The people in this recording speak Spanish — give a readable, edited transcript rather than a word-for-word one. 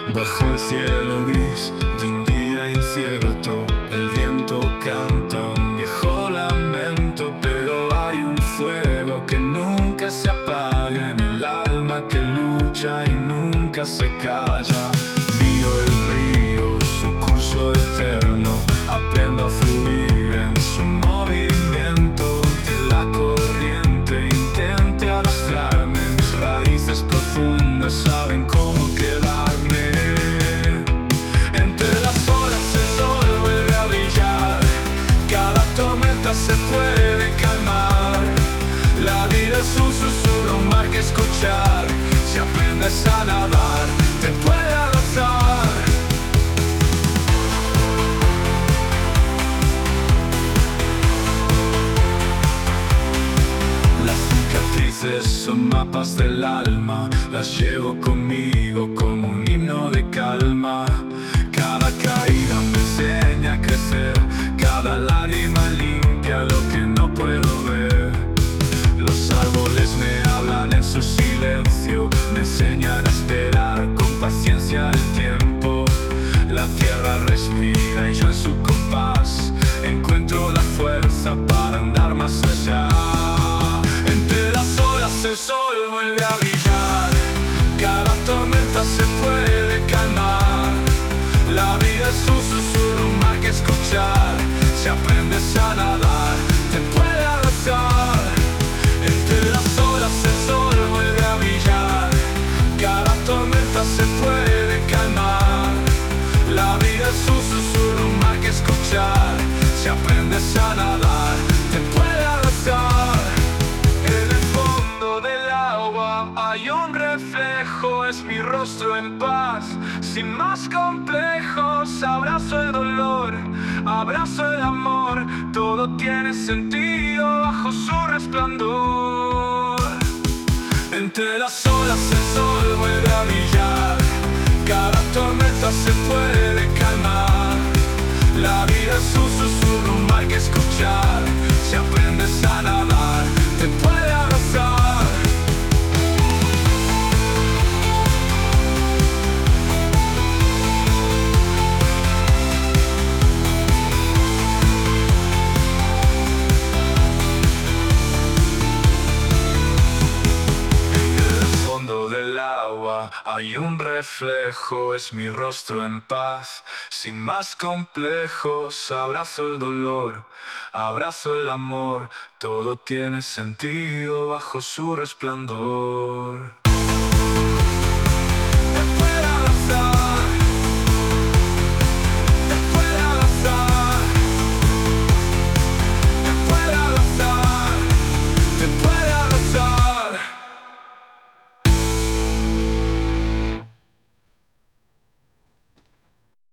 Bajo el cielo gris de un día incierto, el viento canta un viejo lamento, pero hay un fuego que nunca se apaga en el alma que lucha y nunca se calla. Mío el río, su curso eterno, aprendo a fluir en su movimiento de la corriente, intente arrastrarme, mis raíces profundas saben cómo quedarme. Entre las olas el sol vuelve a brillar, cada tormenta se puede calmar. La vida es un susurro, un mar que escuchar, si aprendes a nadar, te puede abrazar. Las cicatrices son mapas del alma, las llevo conmigo como un himno de calma. Cada caída me enseña a crecer, cada lágrima limpia lo que no puedo ver. Los árboles me hablan en su silencio, me enseñan a esperar con paciencia el tiempo. La tierra respira y yo en su compás encuentro la fuerza para andar más allá. Entre las olas el sol vuelve a brillar, cada tormenta se puede calmar. La vida es un susurro, un mar que escuchar, si aprendes a nadar, te puede abrazar. Entre las olas el sol vuelve a brillar, cada tormenta se puede calmar. La vida es un susurro, un mar que escuchar, si aprendes a nadar, te puede abrazar. En el fondo del agua hay un reflejo, es mi rostro en paz, sin más complejos. Abrazo el dolor, abrazo el amor, todo tiene sentido bajo su resplandor. Entre las olas el sol vuelve a brillar, cada tormenta se puede calmar. La vida es un susurro, un mar que escuchar, si aprendes a nadar, te puede abrazar. Del agua hay un reflejo, es mi rostro en paz, sin más complejos. Abrazo el dolor, abrazo el amor, todo tiene sentido bajo su resplandor.